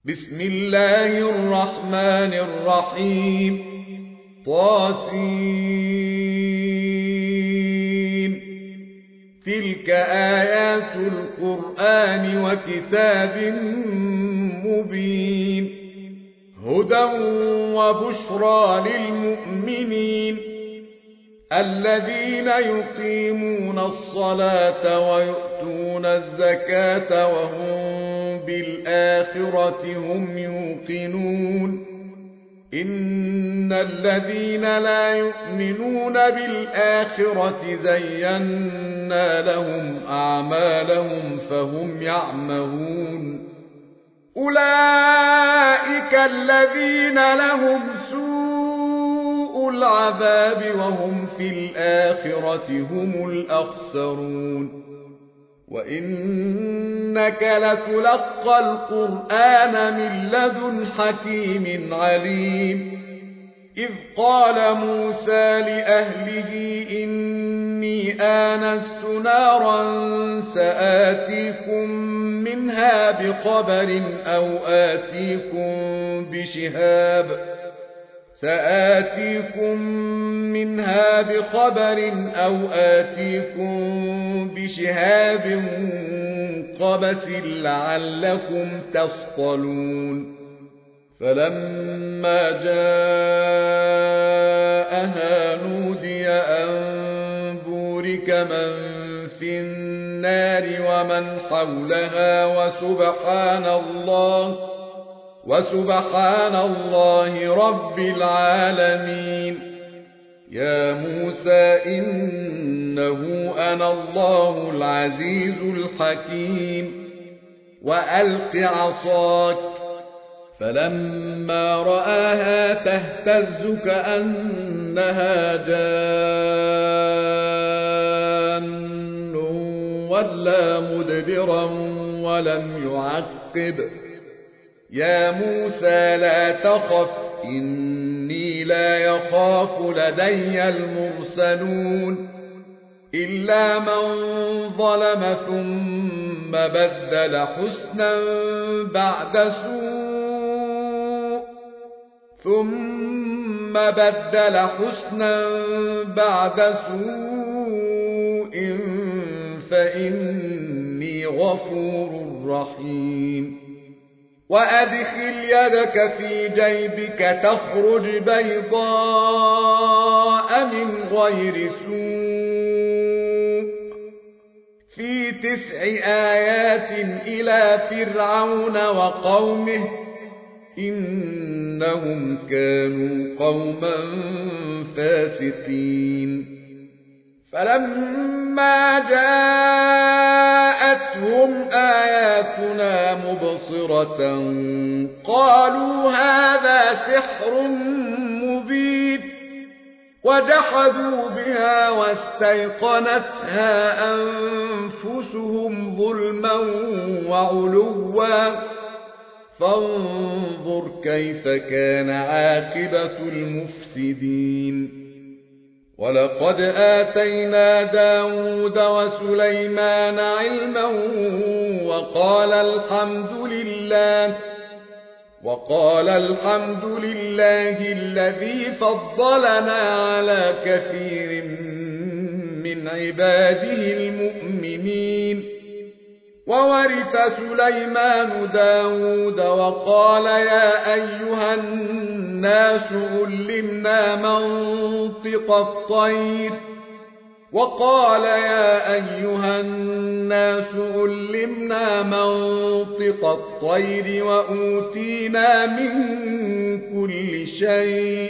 بسم الله الرحمن الرحيم طاسين تلك آيات القرآن وكتاب مبين هدى وبشرى للمؤمنين الذين يقيمون الصلاة ويؤتون الزكاة وهم بالآخرة هم يوقنون إن الذين لا يؤمنون بالآخرة زينا لهم أعمالهم فهم يعمهون أولئك الذين لهم سوء العذاب وهم في الآخرة هم الأخسرون وإنك لتلقى القرآن من لدن حكيم عليم إذ قال موسى لأهله إني آنست نارا سآتيكم منها بخبر أو آتيكم بشهاب قبس لعلكم تصطلون فلما جاءها نودي أن بورك من في النار ومن حولها وسبحان الله رب العالمين يا موسى إنه أنا الله العزيز الحكيم وألق عصاك فلما رآها تهتز كأنها جان ولا مدبرا ولم يعقب يا موسى لا تخف إني لا يخاف لدي المرسلون إلا من ظلم ثم بدل حسنا بعد سوء فإني غفور رحيم وأدخل يدك في جيبك تخرج بيضاء من غير سوء في 9 آيات إلى فرعون وقومه إنهم كانوا قوما فاسقين فلما جاءتهم آياتنا مبصرة قالوا هذا سحر مبين وجحدوا بها واستيقنتها أنفسهم ظلما وعلوا فانظر كيف كان عاقبة المفسدين ولقد آتينا داود وسليمان علما وقال الحمد لله الذي فضلنا على كثير من عباده المؤمنين وورث سليمان داود وقال يا أيها الناس علمنا منطق الطير وأوتينا من كل شيء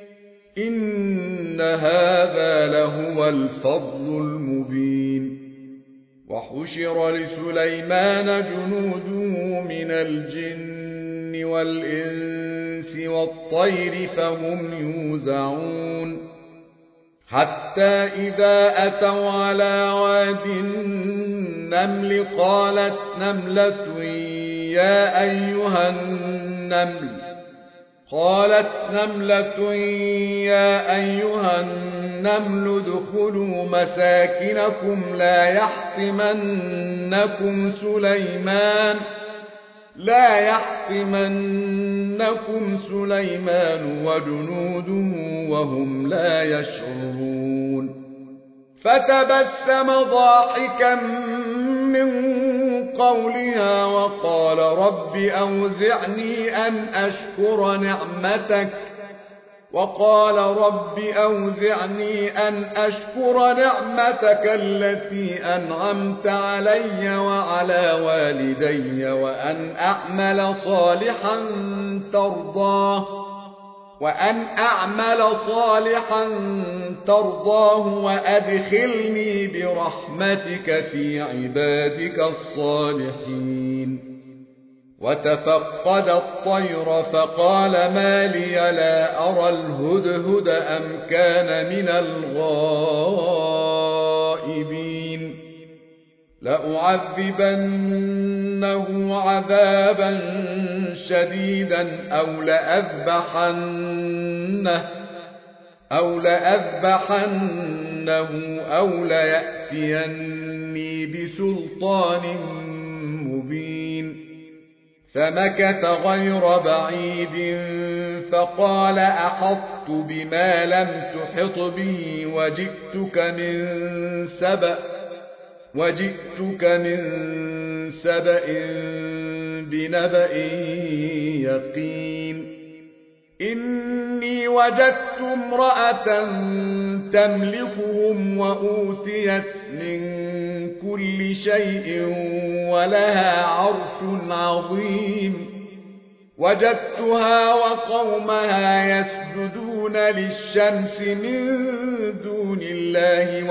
إن هذا لهو الفضل المبين وحشر لسليمان جنوده من الجن والإنس والطير فهم يوزعون حتى إذا أتوا على واد النمل قالت نملة يا أيها النمل ادخلوا مساكنكم لا لا يحطمنكم سليمان وجنوده وهم لا يشعرون فتبسم ضاحكا من قولها وقال رب أوزعني أن أشكر نعمتك التي أنعمت علي وعلى والدي وأن أعمل صالحا ترضاه وأدخلني برحمتك في عبادك الصالحين وتفقد الطير فقال ما لي لا أرى الهدهد أم كان من الغائبين لأعذبنه عذابا شديدا أو لأذبحنه أو ليأتيني بسلطان مبين فمكث غير بعيد فقال أحطت بما لم تحط به وجئتك من سبأ بنبأ يقين إني وجدت امرأة تملكهم وأوتيت من كل شيء ولها عرش عظيم وجدتها وقومها يسجدون للشمس من دون الله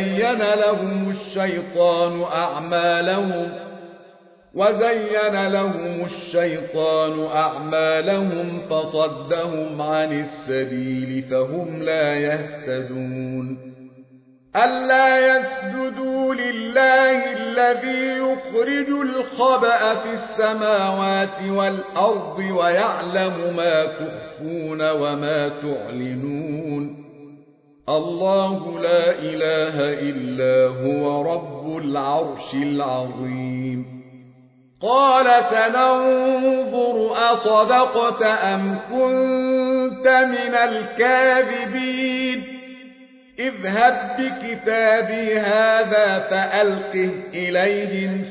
وزين لهم الشيطان أعمالهم فصدهم عن السبيل فهم لا يهتدون ألا يسجدوا لله الذي يخرج الخبأ في السماوات والأرض ويعلم ما تخفون وما تعلنون الله لا إله إلا هو رب العرش العظيم قال سننظر أصدقت أم كنت من الكاذبين اذهب بكتابي هذا فألقه إليهم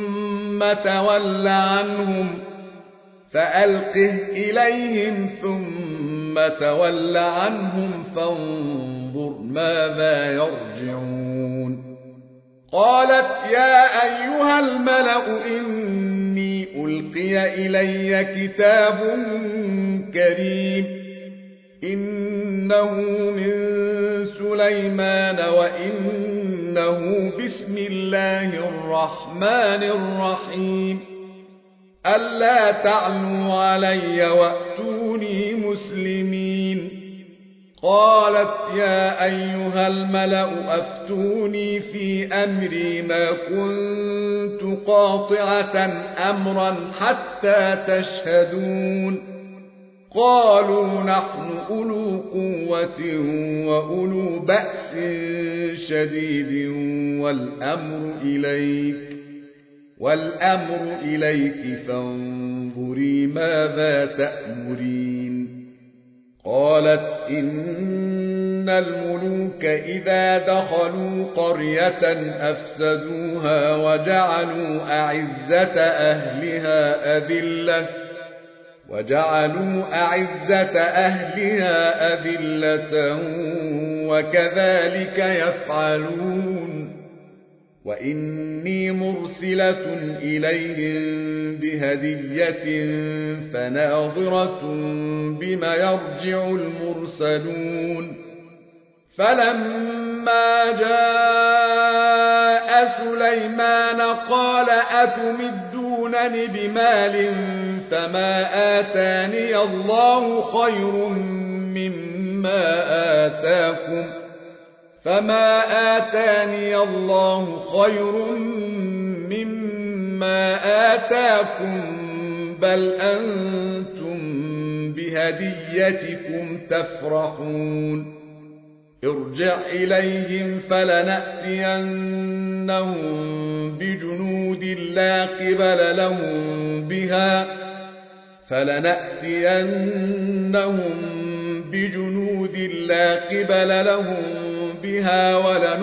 ثم تول عنهم فانظر ماذا يرجعون قالت يا أيها الملأ إني ألقي إلي كتاب كريم إنه من سليمان وإنه بسم الله الرحمن الرحيم ألا تعلوا علي وأتوني مسلمين قالت يا أيها الملأ أفتوني في أمري ما كنت قاطعة أمرا حتى تشهدون قالوا نحن أولو قوة وأولو بأس شديد والأمر إليك فانظري ماذا تأمرين قالت إن الملوك إذا دخلوا قرية أفسدوها وجعلوا أعزة أهلها أذلة وكذلك يفعلون وإني مرسلة إليهم بهدية فناظرة بما يرجع المرسلون فلما جاء سليمان قال أتمدونني بمال فما آتاني الله خير مما آتاكم بل أنتم بهديتكم تفرحون ارجع إليهم فلنأتينهم بجنود لا قبل لهم بها فلنأتينهم بجنود لا قبل لهم بها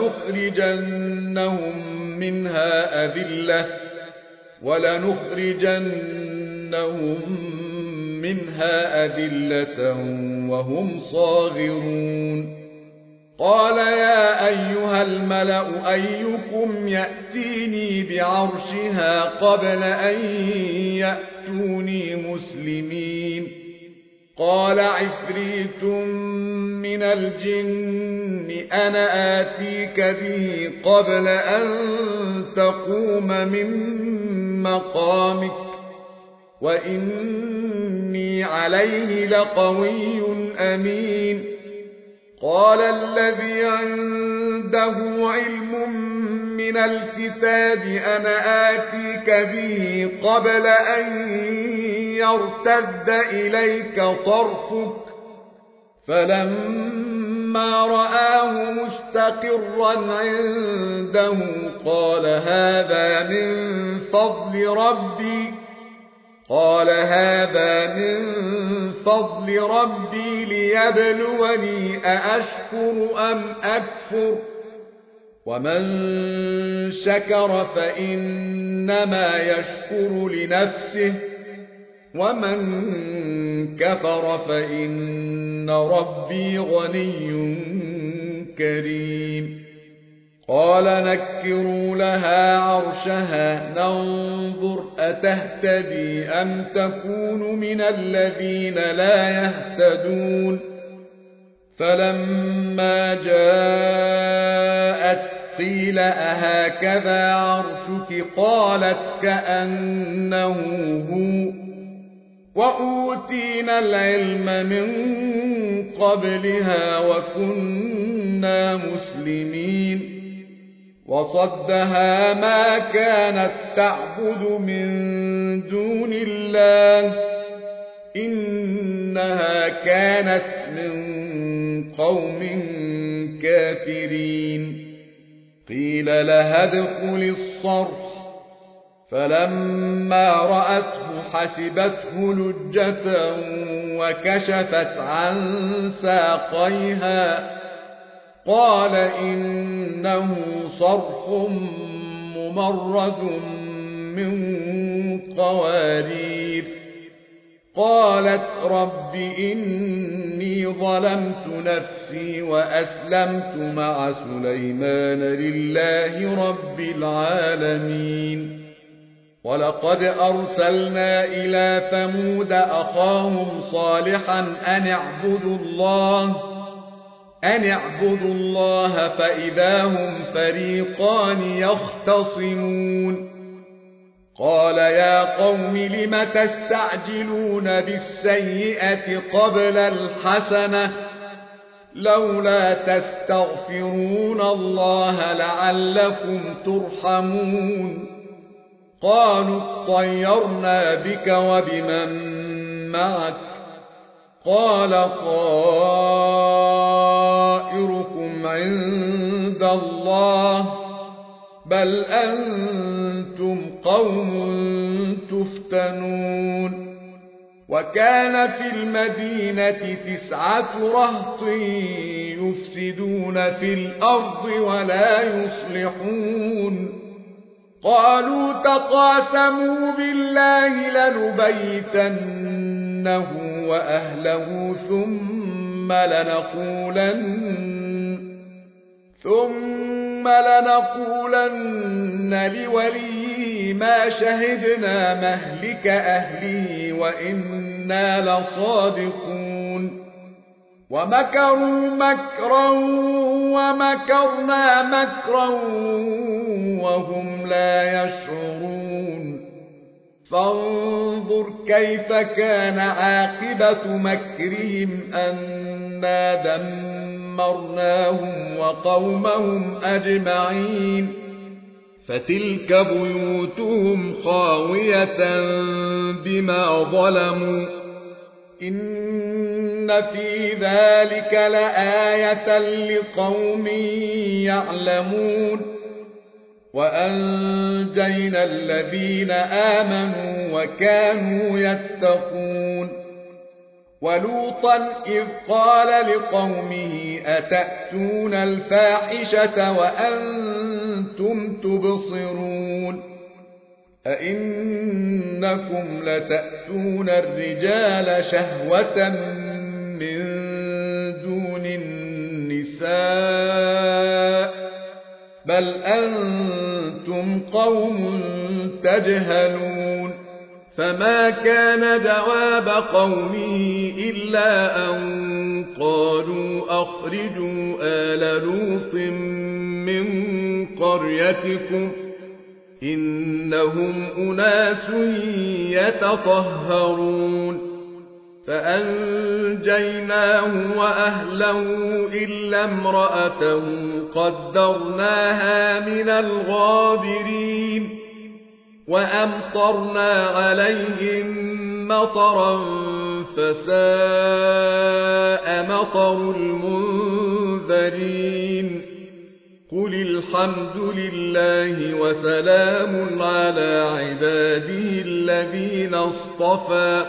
ولنخرجنهم منها أذلة وهم صاغرون قال يا أيها الملأ أيكم يأتيني بعرشها قبل أن يأتوني مسلمين قال عفريت من الجن أنا آتيك به قبل أن تقوم من مقامك وإني عليه لقوي أمين قال الذي عنده علم من الكتاب أنا آتيك به قبل أن يرتد إليك طرفك فلما رآه مستقرا عنده قال هذا من فضل ربي ليبلوني أأشكر أم أكفر ومن شكر فإنما يشكر لنفسه ومن كفر فإن ربي غني كريم قال نكروا لها عرشها ننظر أتهتدي أم تكون من الذين لا يهتدون فلما جاءت قيل أهكذا عرشك قالت كأنه هو وأوتينا العلم من قبلها وكنا مسلمين وصدها ما كانت تعبد من دون الله إنها كانت من قوم كافرين قيل لها ادخل الصرح فلما رأته حسبته لجة وكشفت عن ساقيها قال إنه صرح ممرد من قوارير قالت رب إني ظلمت نفسي وأسلمت مع سليمان لله رب العالمين ولقد أرسلنا إلى ثمود أخاهم صالحا أن اعبدوا الله فإذا هم فريقان يختصمون قال يا قوم لم تستعجلون بالسيئة قبل الحسنة لولا تستغفرون الله لعلكم ترحمون قالوا اطيرنا بك وبمن معك قال طائركم عند الله بل أنتم قوم تفتنون وكان في المدينة 9 رهط يفسدون في الأرض ولا يصلحون قالوا تقاسموا بالله لنبيتنه وأهله ثم لنقولن لوليه ما شهدنا مهلك أهله وإنا لصادقون ومكروا مكرا ومكرنا مكرا وهم لا يشعرون فانظر كيف كان عاقبة مكرهم أنا دمرناهم وقومهم أجمعين فتلك بيوتهم خاوية بما ظلموا إن في ذلك لآية لقوم يعلمون وأنجينا الذين آمنوا وكانوا يتقون ولوطا إذ قال لقومه أتأتون الفاحشة وأنتم تبصرون أئنكم لتأتون الرجال شهوة من دون النساء بل أنتم قوم تجهلون فما كان جواب قومه إلا أن قالوا أخرجوا آل لوط من قريتكم إنهم أناس يتطهرون فأنجيناه وأهله إلا امرأته قدرناها من الغابرين وأمطرنا عليهم مطرا فساء مطر المنذرين قل الحمد لله وسلام على عباده الذين اصطفى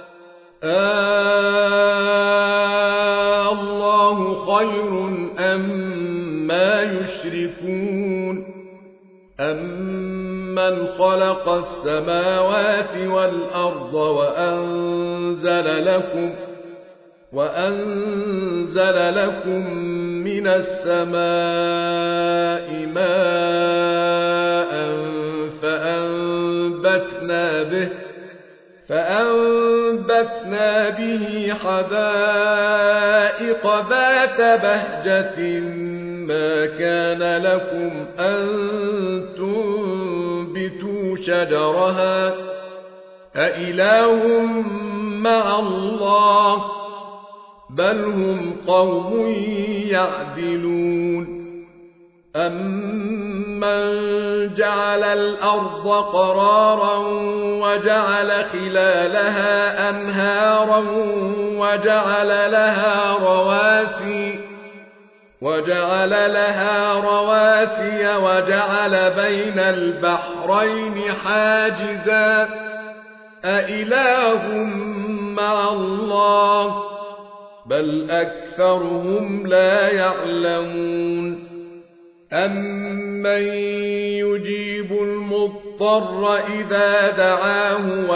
الله خير أما يشركون أمن خلق السماوات والأرض وأنزل لكم من السماء ماء فأنبتنا به حدائق ذات بهجة ما كان لكم أن تنبتوا شجرها أإله مع الله بل هم قوم يعدلون أمن جعل الأرض قرارا وجعل خلالها أنهارا وجعل لها رواسي وجعل بين البحرين حاجزا أإله مع الله بل أكثرهم لا يعلمون أمن يجيب المضطر إذا دعاه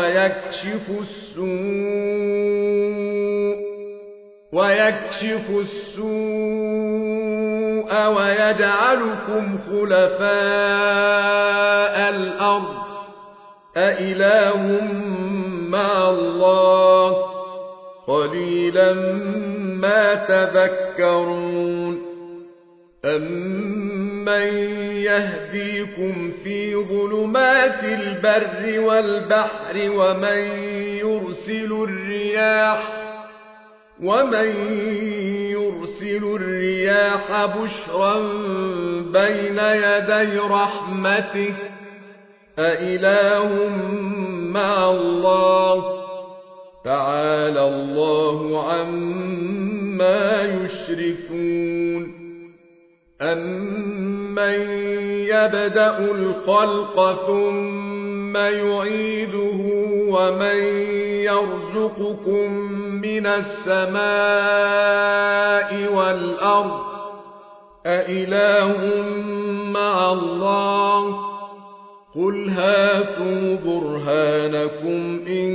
ويكشف السوء ويجعلكم خلفاء الأرض أإله مع الله قليلا ما تذكرون أمن يهديكم في ظلمات البر والبحر ومن يرسل الرياح بشرا بين يدي رحمته أإله مع الله تعالى الله عما يشركون أمن يبدأ الخلق ثم يعيده ومن يرزقكم من السماء والأرض أإله مع الله قل هاتوا برهانكم إن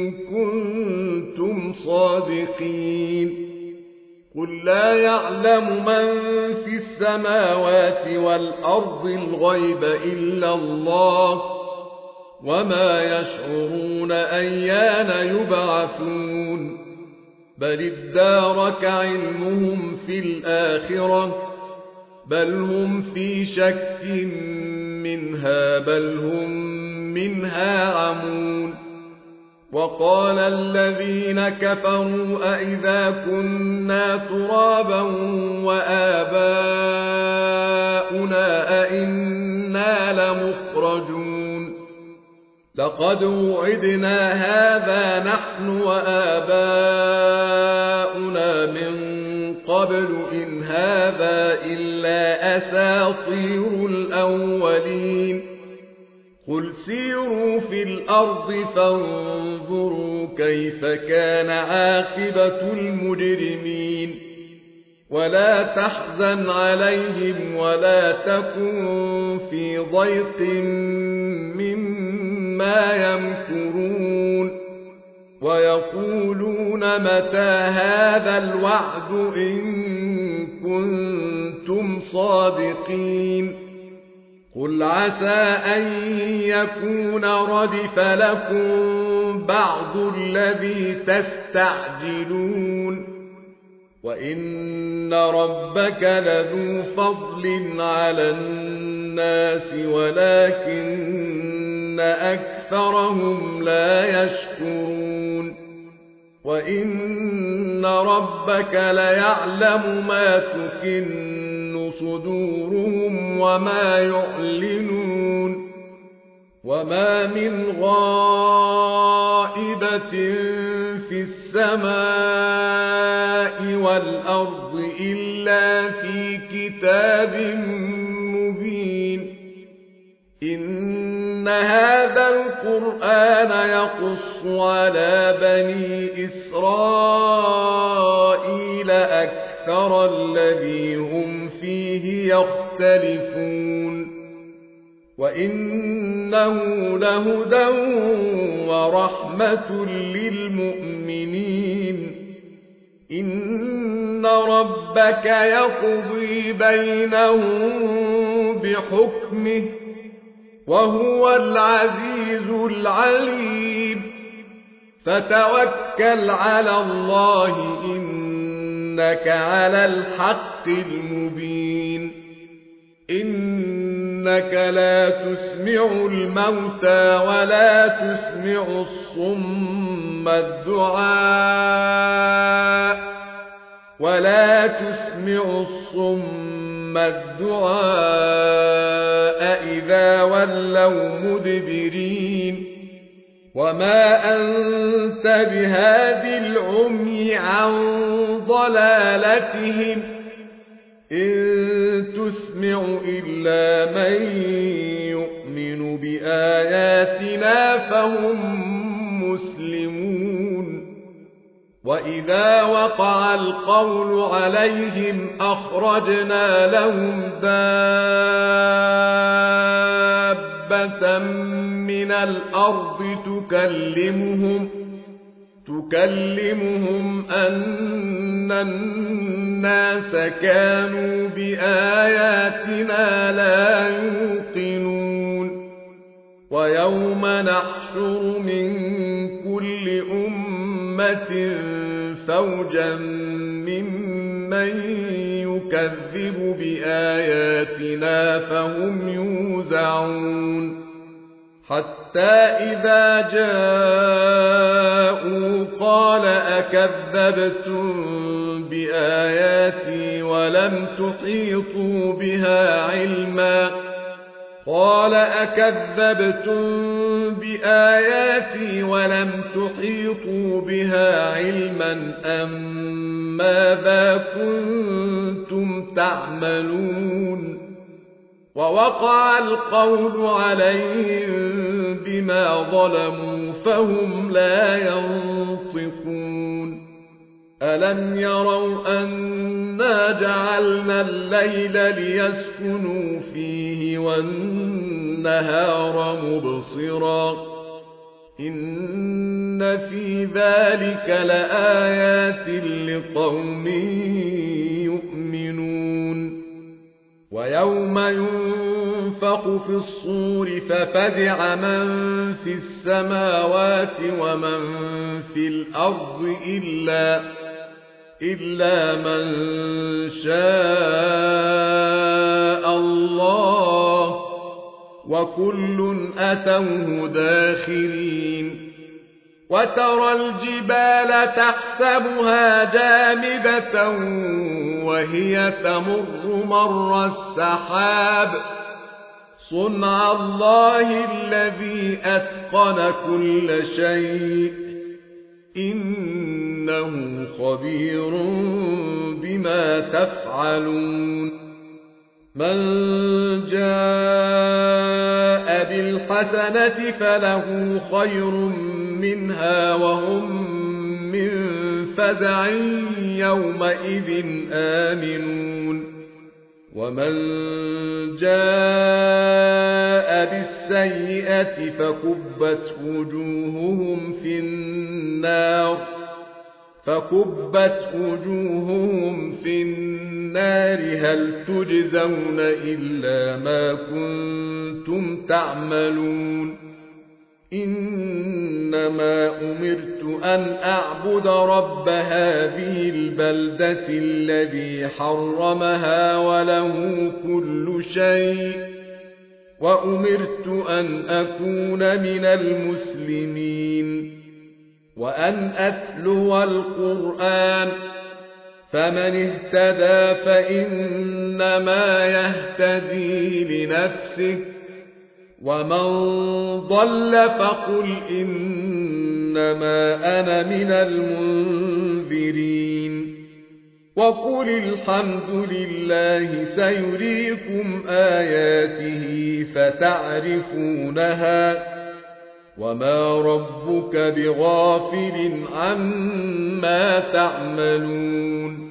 كنتم صادقين قل لا يعلم من في السماوات والأرض الغيب إلا الله وما يشعرون أيان يبعثون بل ادارك علمهم في الآخرة بل هم في شك منها بل هم منها عمون وقال الذين كفروا أئذا كنا ترابا وآباؤنا أئنا لمخرجون لقد وعدنا هذا نحن وآباؤنا من قبل إن هذا إلا أساطير الأولين قل سيروا في الأرض فانظروا كيف كان عاقبة المجرمين ولا تحزن عليهم ولا تكن في ضيق مما يمكرون ويقولون متى هذا الوعد إن كنتم صادقين قل عسى أن يكون ردف لكم بعض الذي تستعجلون وإن ربك لذو فضل على الناس ولكن أكثرهم لا يشكرون وإن ربك ليعلم ما تكن صدورهم وما يعلنون وما من غائبة في السماء والأرض إلا في كتاب مبين إن هذا القرآن يقص على بني إسرائيل أكثر الذي هم فيه يختلفون وإنه لهدى ورحمة للمؤمنين إن ربك يقضي بينهم بحكمه وهو العزيز العليم فتوكل على الله إنك على الحق المبين إنك لا تسمع الموتى ولا تسمع الصم الدعاء إذا ولوا مدبرين وما أنت بهاد العمي عن ضلالتهم إن تسمع إلا من يؤمن بآياتنا فهم مسلمون وإذا وقع القول عليهم أخرجنا لهم دابة من الأرض تكلمهم أن الناس كانوا بآياتنا لا يوقنون ويوم نحشر من كل أمة فوجا ممن يكذب بآياتنا فهم يوزعون حتى إذا جاءوا قال أكذبتم بآياتي ولم تحيطوا بها علما أم ماذا كنتم تعملون ووقع القول عليهم بما ظلموا فهم لا ينطقون ألم يروا أنا جعلنا الليل ليسكنوا فيه والنهار مبصرا إن في ذلك لآيات لقوم يؤمنون ويوم ينفخ في الصور ففزع من في السماوات ومن في الأرض إلا من شاء الله وكل أتوه داخرين وترى الجبال تحسبها جامدة وهي تمر مر السحاب صنع الله الذي أتقن كل شيء إنه خبير بما تفعلون من جاء بالحسنة فله خير منها وهم من فزع يومئذ آمنون ومن جاء بالسيئة فكبت وجوههم في النار هل تجزون إلا ما كنتم تعملون إنما أمرت أن أعبد رب هذه البلدة الذي حرمها وله كل شيء وأمرت أن أكون من المسلمين وأن أتلو القرآن فمن اهتدى فإنما يهتدي لنفسه ومن ضل فقل إنما أنا من المنذرين وقل الحمد لله سيريكم آياته فتعرفونها وما ربك بغافل عما تعملون